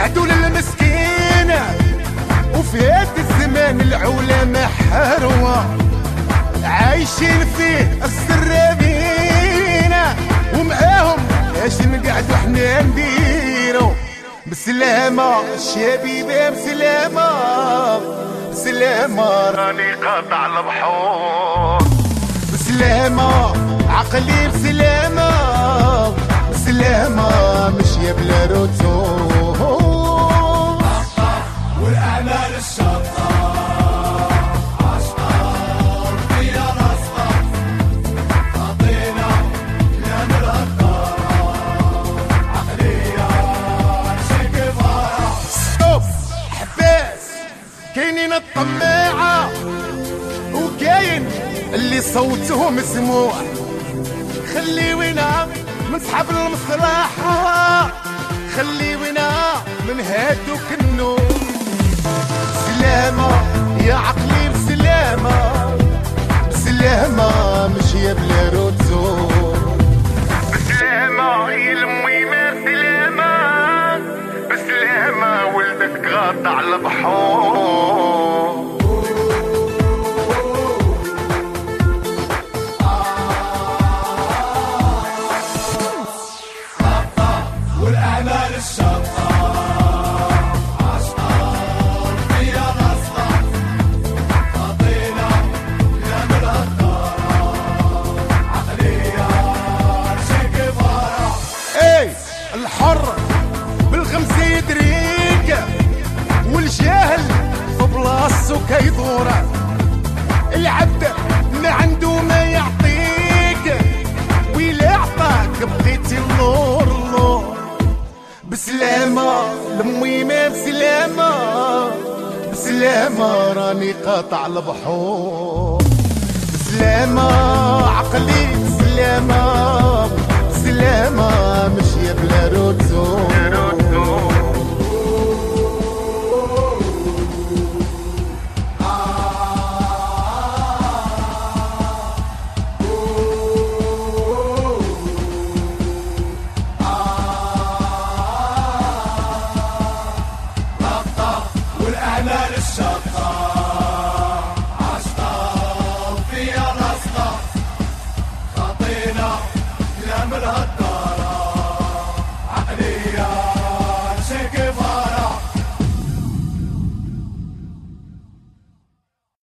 عدول المسكينة وفي هاد الزمان العلماء حروة عايشين فيه السرابينة ومعاهم اش نقعدو حنا نديرو بسلامة الشبيبة بسلامة بسلامة راني قاطع البحور بسلامة عقلي بسلامة بسلامة مشي بلا رتوب والأعمال الشاطئة أشطار فيها نصطف تعطينا كلام الهكارة عقلية شيك فرح ستوب حباس كاينين الطماعة وكاين اللي صوته مسموع خليونا من صحاب المصلحة خليونا من هادوك النور بسلامة يا عقلي بسلامة بسلامة مشي بلا رتوب بسلامة يا الميمة بسلامة بسلامة ولدك قاطع البحور والأعمال الشاطئة أشطار فيها نصطف تعطينا كلام الهكارة عقلية شيك فرح اي الحر بالخمسة يدريك والجاهل في بلاصتو كيدورة العبد ما عنده ما يعطيك ويلا عطاك بغيتي اللور اللور بسلامة الميمة بسلامة بسلامة راني قاطع البحور بسلامة عقلي بسلامة بسلامة مشي بلا رتوب والأعمال الشاطئة